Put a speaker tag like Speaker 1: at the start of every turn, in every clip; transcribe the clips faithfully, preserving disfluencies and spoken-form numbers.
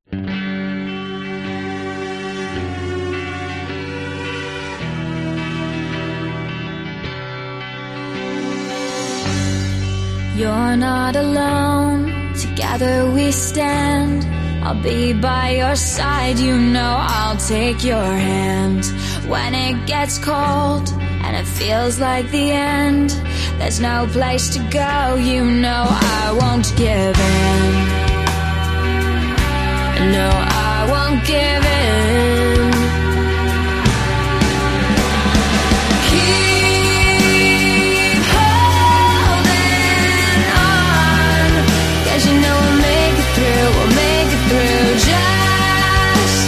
Speaker 1: You're not alone, together we stand. I'll be by your side, you know I'll take your hand. When it gets cold and it feels like the end, there's no place to go, you know I won't give in. No, I won't give in. Keep holding on, 'cause you know we'll make it through, we'll make it through. Just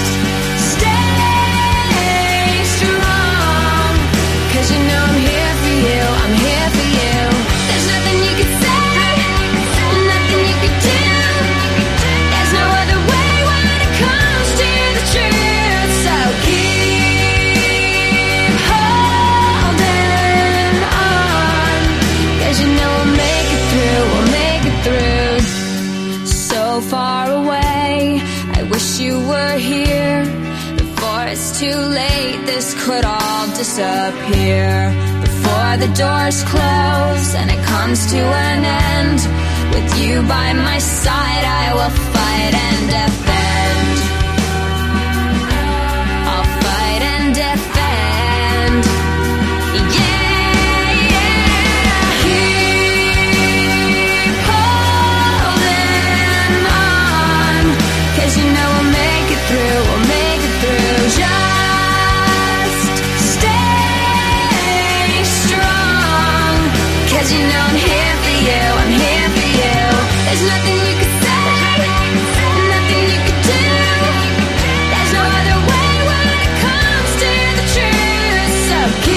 Speaker 1: stay strong, 'cause you know I'm here for you, I'm here for you. There's nothing you can say, nothing you can do. There's no other way when it comes to the truth. So keep holding on, 'cause you know we'll make it through, we'll make it through. So far away, I wish you were here. Before it's too late, this could all disappear. Before the doors close and it comes to an end, with you by my side, I will fight and defend. I'll fight and defend. Yeah, yeah. Keep holding on, 'cause you know we'll make it through, we'll make it through. Just stay strong, 'cause you know I'm here for you, I'm here for you. There's nothing you can say, nothing you can do. There's no other way when it comes to the truth. So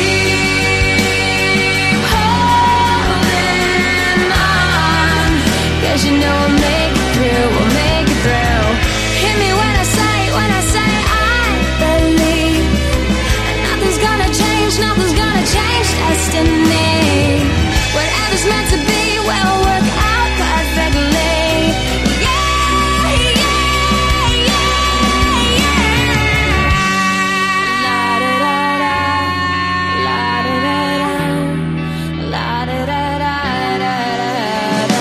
Speaker 1: keep holding on, 'cause you know we'll make it through, we'll make it through. Hear me when I say, when I say I believe, and nothing's gonna change, nothing's gonna change destiny. Whatever's meant to be will work out perfectly. Yeah, yeah, yeah, yeah. La da da da, la da da da, la da da da da da.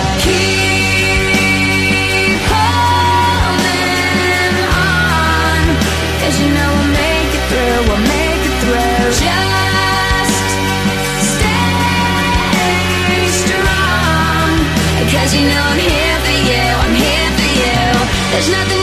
Speaker 1: Keep holding on, 'cause you know we'll make it through, we'll make it through. Just stay strong, 'cause you know I'm here for you, I'm here for you. There's nothing